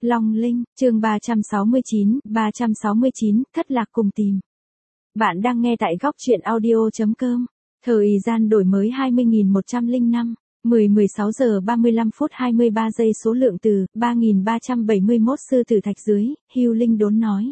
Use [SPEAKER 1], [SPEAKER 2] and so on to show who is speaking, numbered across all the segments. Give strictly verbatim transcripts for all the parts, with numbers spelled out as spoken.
[SPEAKER 1] Long Linh, chương ba trăm sáu mươi chín, ba trăm sáu mươi chín, thất lạc cùng tìm. Bạn đang nghe tại góc truyện audio chấm com. Thời gian đổi mới hai mươi nghìn một trăm lẻ năm, mười mười sáu giờ ba mươi lăm phút hai mươi ba giây. Số lượng từ ba nghìn ba trăm bảy mươi mốt. Sư tử thạch dưới, Hưu Linh đốn nói.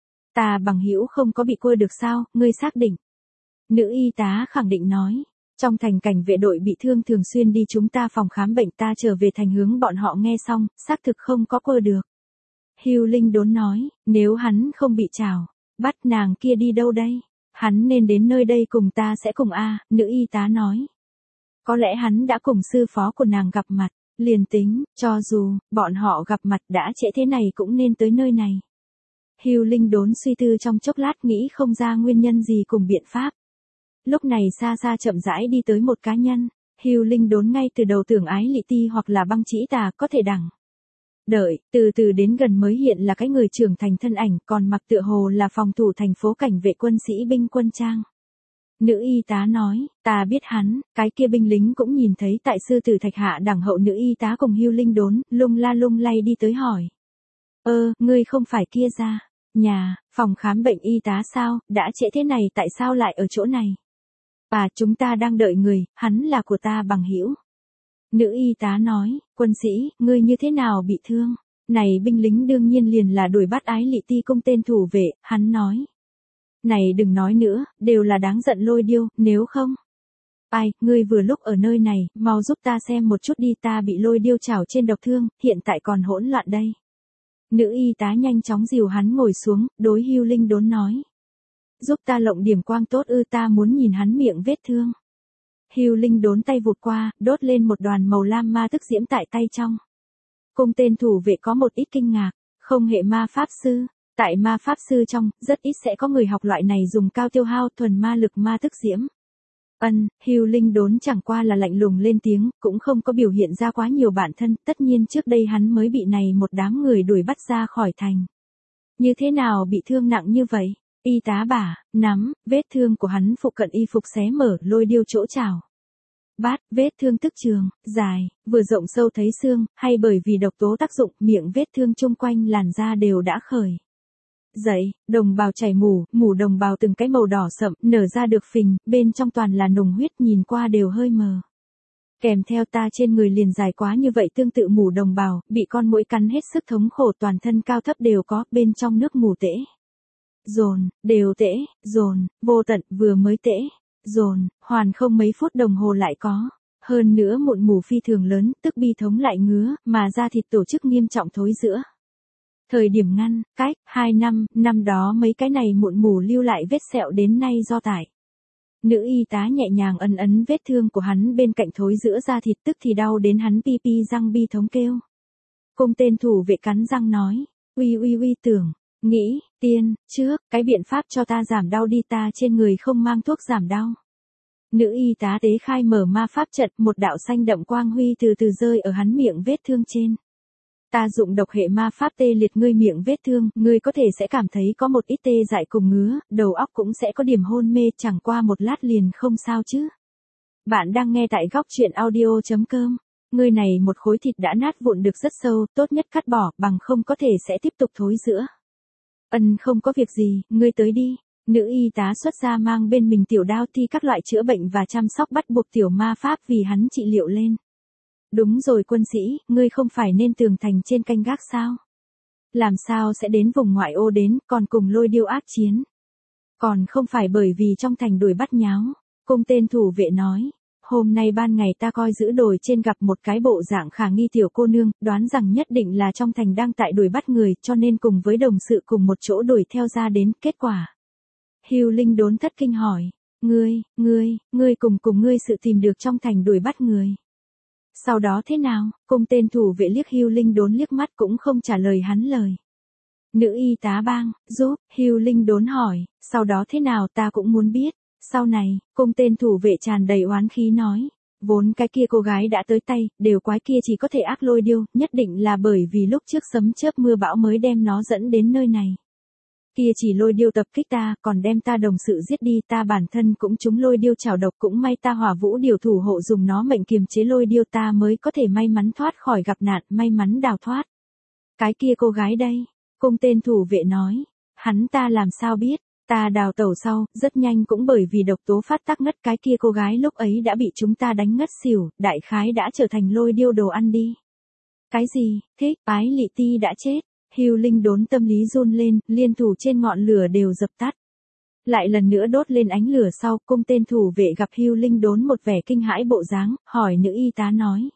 [SPEAKER 1] Ta bằng hữu không có bị cua được sao, ngươi xác định? Nữ y tá khẳng định nói. Trong thành cảnh vệ đội bị thương thường xuyên đi chúng ta phòng khám bệnh, ta trở về thành hướng bọn họ nghe xong, xác thực không có cua được. Hưu Linh đốn nói, nếu hắn không bị trảo, bắt nàng kia đi đâu đây? Hắn nên đến nơi đây cùng ta sẽ cùng a. Nữ y tá nói. Có lẽ hắn đã cùng sư phó của nàng gặp mặt, liền tính, cho dù, bọn họ gặp mặt đã trễ thế này cũng nên tới nơi này. Hưu Linh đốn suy tư trong chốc lát nghĩ không ra nguyên nhân gì cùng biện pháp. Lúc này xa xa chậm rãi đi tới một cá nhân, Hưu Linh đốn ngay từ đầu tưởng Ái Lị Ti hoặc là Băng Chỉ Tà có thể đẳng. Đợi, từ từ đến gần mới hiện là cái người trưởng thành thân ảnh, còn mặc tựa hồ là phòng thủ thành phố cảnh vệ quân sĩ binh quân trang. Nữ y tá nói, ta biết hắn, cái kia binh lính cũng nhìn thấy tại sư tử thạch hạ đẳng hậu. Nữ y tá cùng Hưu Linh đốn, lung la lung lay đi tới hỏi. Ơ, ngươi không phải kia ra, nhà, phòng khám bệnh y tá sao, đã trễ thế này tại sao lại ở chỗ này? À, chúng ta đang đợi người, hắn là của ta bằng hữu. Nữ y tá nói, quân sĩ, ngươi như thế nào bị thương? Này binh lính đương nhiên liền là đuổi bắt Ái Lị Ti cung tên thủ vệ, hắn nói. Này đừng nói nữa, đều là đáng giận Lôi Điêu, nếu không. Ai, ngươi vừa lúc ở nơi này, mau giúp ta xem một chút đi, ta bị Lôi Điêu chảo trên độc thương, hiện tại còn hỗn loạn đây. Nữ y tá nhanh chóng dìu hắn ngồi xuống, đối Hưu Linh đốn nói. Giúp ta lộng điểm quang tốt ư, ta muốn nhìn hắn miệng vết thương. Hưu Linh đốn tay vụt qua, đốt lên một đoàn màu lam ma tức diễm tại tay trong. Cung tên thủ vệ có một ít kinh ngạc, không hệ ma pháp sư. Tại ma pháp sư trong, rất ít sẽ có người học loại này dùng cao tiêu hao thuần ma lực ma tức diễm. Ân, Hưu Linh đốn chẳng qua là lạnh lùng lên tiếng, cũng không có biểu hiện ra quá nhiều bản thân, tất nhiên trước đây hắn mới bị này một đám người đuổi bắt ra khỏi thành. Như thế nào bị thương nặng như vậy? Y tá bả, nắm, vết thương của hắn phụ cận y phục xé mở, Lôi Điêu chỗ chảo. Bát, vết thương tức trường, dài, vừa rộng sâu thấy xương, hay bởi vì độc tố tác dụng, miệng vết thương chung quanh làn da đều đã khởi. Dậy, đồng bào chảy mủ, mủ đồng bào từng cái màu đỏ sậm, nở ra được phình, bên trong toàn là nùng huyết, nhìn qua đều hơi mờ. Kèm theo ta trên người liền dài quá như vậy, tương tự mủ đồng bào, bị con muỗi cắn hết sức thống khổ, toàn thân cao thấp đều có, bên trong nước mủ tễ. Dồn, đều tễ, dồn, vô tận, vừa mới tễ, dồn, hoàn không mấy phút đồng hồ lại có. Hơn nữa mụn mủ phi thường lớn, tức bi thống lại ngứa, mà da thịt tổ chức nghiêm trọng thối rữa. Thời điểm ngăn, cách, hai năm, năm đó mấy cái này mụn mủ lưu lại vết sẹo đến nay do tại. Nữ y tá nhẹ nhàng ấn ấn vết thương của hắn bên cạnh thối rữa da thịt, tức thì đau đến hắn pi pi răng bi thống kêu. Cung tên thủ vệ cắn răng nói, uy uy uy tưởng, nghĩ, tiên, trước, cái biện pháp cho ta giảm đau đi, ta trên người không mang thuốc giảm đau. Nữ y tá tế khai mở ma pháp trận, một đạo xanh đậm quang huy từ từ rơi ở hắn miệng vết thương trên. Ta dụng độc hệ ma pháp tê liệt ngươi miệng vết thương, ngươi có thể sẽ cảm thấy có một ít tê dại cùng ngứa, đầu óc cũng sẽ có điểm hôn mê, chẳng qua một lát liền không sao chứ. Bạn đang nghe tại góc truyện audio chấm com. Ngươi này một khối thịt đã nát vụn được rất sâu, tốt nhất cắt bỏ, bằng không có thể sẽ tiếp tục thối rữa. Ân, không có việc gì, ngươi tới đi. Nữ y tá xuất ra mang bên mình tiểu đao thi các loại chữa bệnh và chăm sóc bắt buộc tiểu ma pháp vì hắn trị liệu lên. Đúng rồi quân sĩ, ngươi không phải nên tường thành trên canh gác sao? Làm sao sẽ đến vùng ngoại ô đến, còn cùng Lôi Điêu ác chiến? Còn không phải bởi vì trong thành đuổi bắt nháo. Cung tên thủ vệ nói, hôm nay ban ngày ta coi giữ đồi trên gặp một cái bộ dạng khả nghi tiểu cô nương, đoán rằng nhất định là trong thành đang tại đuổi bắt người, cho nên cùng với đồng sự cùng một chỗ đuổi theo ra đến, kết quả. Hưu Linh đốn thất kinh hỏi, ngươi, ngươi, ngươi cùng cùng ngươi sự tìm được trong thành đuổi bắt người. Sau đó thế nào? Cung tên thủ vệ liếc Hưu Linh đốn liếc mắt cũng không trả lời hắn lời. Nữ y tá bang, giúp, Hưu Linh đốn hỏi, sau đó thế nào ta cũng muốn biết. Sau này, cung tên thủ vệ tràn đầy oán khí nói, vốn cái kia cô gái đã tới tay, đều quái kia chỉ có thể ác Lôi Điêu, nhất định là bởi vì lúc trước sấm chớp mưa bão mới đem nó dẫn đến nơi này. Kia chỉ Lôi Điêu tập kích ta, còn đem ta đồng sự giết đi, ta bản thân cũng trúng Lôi Điêu chảo độc, cũng may ta Hỏa Vũ điều thủ hộ dùng nó mệnh kiềm chế Lôi Điêu, ta mới có thể may mắn thoát khỏi gặp nạn, may mắn đào thoát. Cái kia cô gái đây, cung tên thủ vệ nói, hắn ta làm sao biết, ta đào tẩu sau, rất nhanh cũng bởi vì độc tố phát tác ngất, cái kia cô gái lúc ấy đã bị chúng ta đánh ngất xỉu, đại khái đã trở thành lôi điêu đồ ăn đi. Cái gì, thế, Ái Lị Ti đã chết, Hưu Linh đốn tâm lý run lên, liên thủ trên ngọn lửa đều dập tắt. Lại lần nữa đốt lên ánh lửa sau, cung tên thủ vệ gặp Hưu Linh đốn một vẻ kinh hãi bộ dáng, hỏi nữ y tá nói.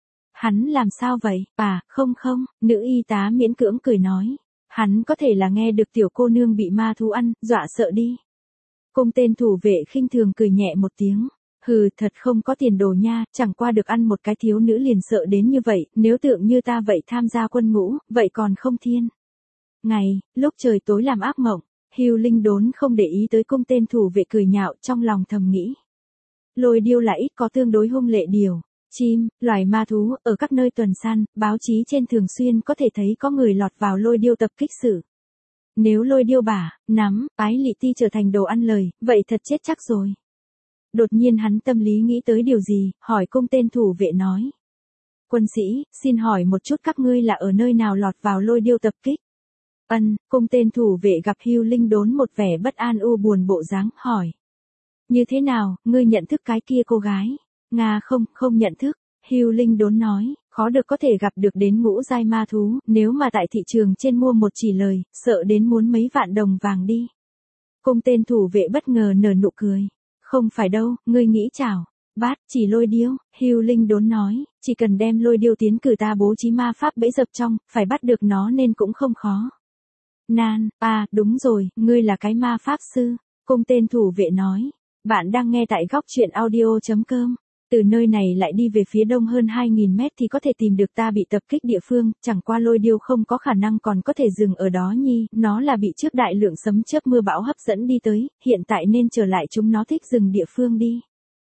[SPEAKER 1] Hắn làm sao vậy, à, không không, nữ y tá miễn cưỡng cười nói. Hắn có thể là nghe được tiểu cô nương bị ma thú ăn, dọa sợ đi. Cung tên thủ vệ khinh thường cười nhẹ một tiếng. Hừ, thật không có tiền đồ nha, chẳng qua được ăn một cái thiếu nữ liền sợ đến như vậy, nếu tượng như ta vậy tham gia quân ngũ, vậy còn không thiên. Ngày, lúc trời tối làm ác mộng, Hưu Linh đốn không để ý tới cung tên thủ vệ cười nhạo, trong lòng thầm nghĩ. Lôi điêu là ít có tương đối hung lệ điều. Chim, loài ma thú, ở các nơi tuần săn, báo chí trên thường xuyên có thể thấy có người lọt vào lôi điêu tập kích sự. Nếu lôi điêu bả, nắm, Ái Lị Ti trở thành đồ ăn lời, vậy thật chết chắc rồi. Đột nhiên hắn tâm lý nghĩ tới điều gì, hỏi cung tên thủ vệ nói. Quân sĩ, xin hỏi một chút các ngươi là ở nơi nào lọt vào lôi điêu tập kích? Ân, cung tên thủ vệ gặp Hưu Linh đốn một vẻ bất an u buồn bộ dáng, hỏi. Như thế nào, ngươi nhận thức cái kia cô gái? Nga không, không nhận thức. Hưu Linh đốn nói, khó được có thể gặp được đến ngũ giai ma thú, nếu mà tại thị trường trên mua một chỉ lời, sợ đến muốn mấy vạn đồng vàng đi. Cung tên thủ vệ bất ngờ nở nụ cười. Không phải đâu, ngươi nghĩ chảo. Bát, chỉ lôi điêu, Hưu Linh đốn nói, chỉ cần đem lôi điêu tiến cử ta bố trí ma pháp bẫy dập trong, phải bắt được nó nên cũng không khó. Nan, à, đúng rồi, ngươi là cái ma pháp sư. Cung tên thủ vệ nói, bạn đang nghe tại góc truyện audio.com. Từ nơi này lại đi về phía đông hơn hai nghìn mét thì có thể tìm được ta bị tập kích địa phương, chẳng qua lôi điêu không có khả năng còn có thể dừng ở đó nhi, nó là bị trước đại lượng sấm chớp mưa bão hấp dẫn đi tới, hiện tại nên trở lại chúng nó thích dừng địa phương đi.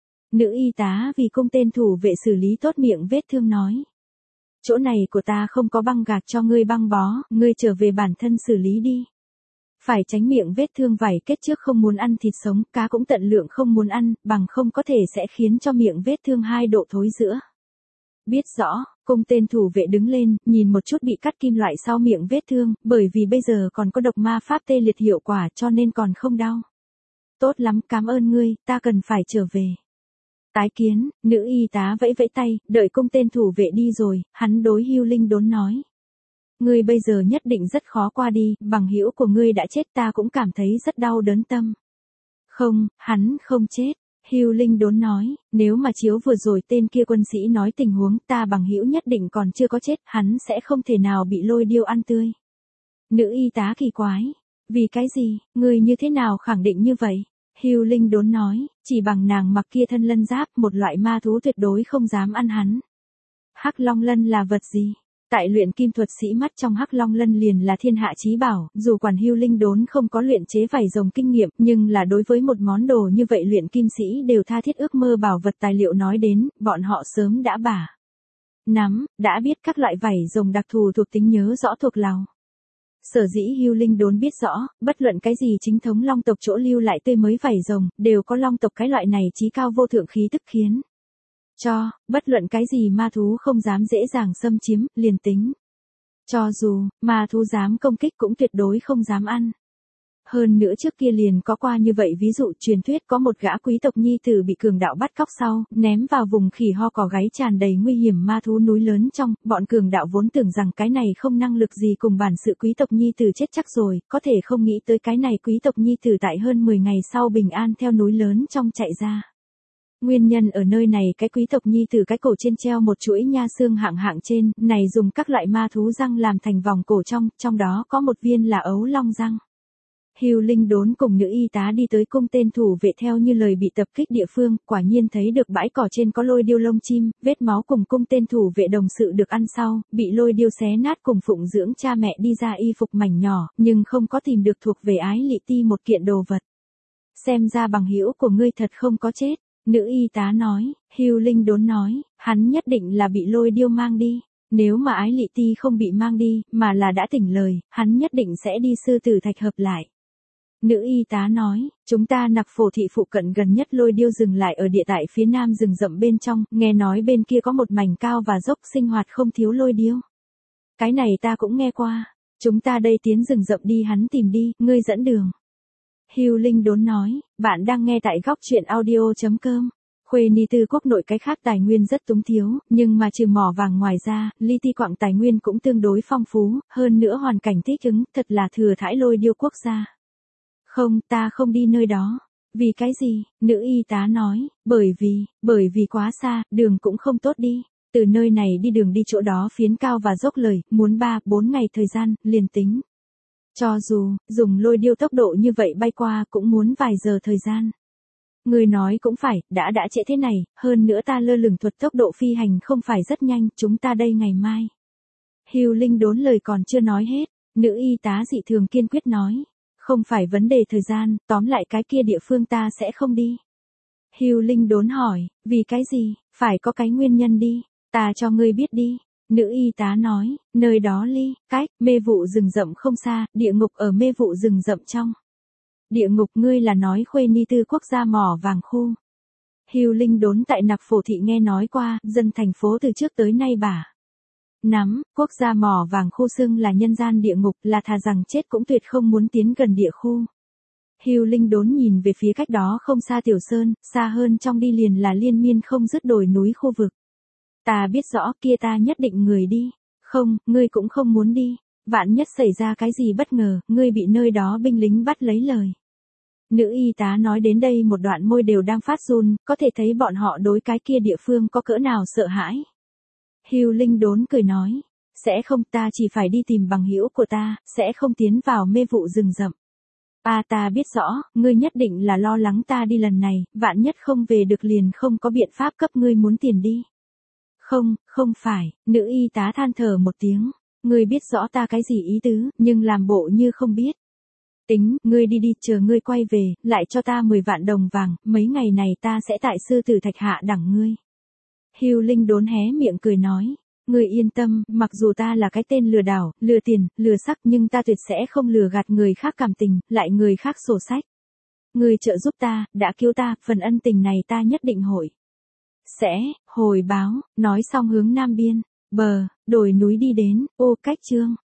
[SPEAKER 1] Nữ y tá vì cung tên thủ vệ xử lý tốt miệng vết thương nói. Chỗ này của ta không có băng gạc cho ngươi băng bó, ngươi trở về bản thân xử lý đi. Phải tránh miệng vết thương vảy kết trước không muốn ăn thịt sống, cá cũng tận lượng không muốn ăn, bằng không có thể sẽ khiến cho miệng vết thương hai độ thối rữa. Biết rõ, cung tên thủ vệ đứng lên, nhìn một chút bị cắt kim loại sau miệng vết thương, bởi vì bây giờ còn có độc ma pháp tê liệt hiệu quả cho nên còn không đau. Tốt lắm, cảm ơn ngươi, ta cần phải trở về. Tái kiến, nữ y tá vẫy vẫy tay, đợi cung tên thủ vệ đi rồi, hắn đối Hưu Linh đốn nói. Ngươi bây giờ nhất định rất khó qua đi, bằng hữu của ngươi đã chết ta cũng cảm thấy rất đau đớn tâm. Không, hắn không chết. Hưu Linh đốn nói, nếu mà chiếu vừa rồi tên kia quân sĩ nói tình huống ta bằng hữu nhất định còn chưa có chết, hắn sẽ không thể nào bị lôi điêu ăn tươi. Nữ y tá kỳ quái, vì cái gì, ngươi như thế nào khẳng định như vậy? Hưu Linh đốn nói, chỉ bằng nàng mặc kia thân lân giáp, một loại ma thú tuyệt đối không dám ăn hắn. Hắc Long Lân là vật gì? Tại luyện kim thuật sĩ mắt trong Hắc Long Lân liền là thiên hạ chí bảo, dù quản Hưu Linh đốn không có luyện chế vảy rồng kinh nghiệm, nhưng là đối với một món đồ như vậy luyện kim sĩ đều tha thiết ước mơ bảo vật tài liệu nói đến, bọn họ sớm đã bả. Nắm, đã biết các loại vảy rồng đặc thù thuộc tính nhớ rõ thuộc lòng. Sở dĩ Hưu Linh đốn biết rõ, bất luận cái gì chính thống long tộc chỗ lưu lại tươi mới vảy rồng, đều có long tộc cái loại này chí cao vô thượng khí tức khiến. Cho, bất luận cái gì ma thú không dám dễ dàng xâm chiếm, liền tính. Cho dù, ma thú dám công kích cũng tuyệt đối không dám ăn. Hơn nữa trước kia liền có qua như vậy ví dụ truyền thuyết có một gã quý tộc nhi tử bị cường đạo bắt cóc sau, ném vào vùng khỉ ho cỏ gáy tràn đầy nguy hiểm ma thú núi lớn trong, bọn cường đạo vốn tưởng rằng cái này không năng lực gì cùng bản sự quý tộc nhi tử chết chắc rồi, có thể không nghĩ tới cái này quý tộc nhi tử tại hơn mười ngày sau bình an theo núi lớn trong chạy ra. Nguyên nhân ở nơi này cái quý tộc nhi tử cái cổ trên treo một chuỗi nha xương hạng hạng trên, này dùng các loại ma thú răng làm thành vòng cổ trong, trong đó có một viên là ấu long răng. Hưu Linh đốn cùng nữ y tá đi tới cung tên thủ vệ theo như lời bị tập kích địa phương, quả nhiên thấy được bãi cỏ trên có lôi điêu lông chim, vết máu cùng cung tên thủ vệ đồng sự được ăn sau, bị lôi điêu xé nát cùng phụng dưỡng cha mẹ đi ra y phục mảnh nhỏ, nhưng không có tìm được thuộc về Ái Lị Ti một kiện đồ vật. Xem ra bằng hữu của ngươi thật không có chết. Nữ y tá nói, Hưu Linh đốn nói, hắn nhất định là bị lôi điêu mang đi. Nếu mà Ái Lị Ti không bị mang đi, mà là đã tỉnh lời, hắn nhất định sẽ đi sư tử thạch hợp lại. Nữ y tá nói, chúng ta nặc phổ thị phụ cận gần nhất lôi điêu dừng lại ở địa tại phía nam rừng rậm bên trong, nghe nói bên kia có một mảnh cao và dốc sinh hoạt không thiếu lôi điêu. Cái này ta cũng nghe qua. Chúng ta đây tiến rừng rậm đi hắn tìm đi, ngươi dẫn đường. Hưu Linh đốn nói, bạn đang nghe tại góc truyện audio.com. Khuê Ni Tư quốc nội cái khác tài nguyên rất túng thiếu, nhưng mà trừ mỏ vàng ngoài ra, li ti quặng tài nguyên cũng tương đối phong phú, hơn nữa hoàn cảnh thích ứng, thật là thừa thãi lôi điêu quốc gia. Không, ta không đi nơi đó. Vì cái gì? Nữ y tá nói, bởi vì, bởi vì quá xa, đường cũng không tốt đi. Từ nơi này đi đường đi chỗ đó phiến cao và dốc lời, muốn ba, bốn ngày thời gian, liền tính. Cho dù, dùng lôi điêu tốc độ như vậy bay qua cũng muốn vài giờ thời gian. Người nói cũng phải, đã đã trễ thế này, hơn nữa ta lơ lửng thuật tốc độ phi hành không phải rất nhanh, chúng ta đây ngày mai. Hưu Linh đốn lời còn chưa nói hết, nữ y tá dị thường kiên quyết nói. Không phải vấn đề thời gian, tóm lại cái kia địa phương ta sẽ không đi. Hưu Linh đốn hỏi, vì cái gì, phải có cái nguyên nhân đi, ta cho ngươi biết đi. Nữ y tá nói, nơi đó ly, cách, mê vụ rừng rậm không xa, địa ngục ở mê vụ rừng rậm trong. Địa ngục ngươi là nói Khuê Ni Tư quốc gia mỏ vàng khu. Hưu Linh đốn tại Nặc Phổ Thị nghe nói qua, dân thành phố từ trước tới nay bả. Nắm, quốc gia mỏ vàng khu xưng là nhân gian địa ngục, là thà rằng chết cũng tuyệt không muốn tiến gần địa khu. Hưu Linh đốn nhìn về phía cách đó không xa Tiểu Sơn, xa hơn trong đi liền là liên miên không dứt đồi núi khu vực. Ta biết rõ kia ta nhất định người đi. Không, ngươi cũng không muốn đi. Vạn nhất xảy ra cái gì bất ngờ, ngươi bị nơi đó binh lính bắt lấy lời. Nữ y tá nói đến đây một đoạn môi đều đang phát run, có thể thấy bọn họ đối cái kia địa phương có cỡ nào sợ hãi. Hưu Linh đốn cười nói, sẽ không, ta chỉ phải đi tìm bằng hữu của ta, sẽ không tiến vào mê vụ rừng rậm. À ta biết rõ, ngươi nhất định là lo lắng ta đi lần này, vạn nhất không về được liền không có biện pháp cấp ngươi muốn tiền đi. Không, không phải, nữ y tá than thở một tiếng, ngươi biết rõ ta cái gì ý tứ, nhưng làm bộ như không biết. Tính, ngươi đi đi, chờ ngươi quay về, lại cho ta mười vạn đồng vàng, mấy ngày này ta sẽ tại sư tử thạch hạ đẳng ngươi. Hưu Linh đốn hé miệng cười nói, ngươi yên tâm, mặc dù ta là cái tên lừa đảo, lừa tiền, lừa sắc nhưng ta tuyệt sẽ không lừa gạt người khác cảm tình, lại người khác sổ sách. Ngươi trợ giúp ta, đã cứu ta, phần ân tình này ta nhất định hội. Sẽ, hồi báo, nói xong hướng nam biên, bờ, đồi núi đi đến, ô cách chương.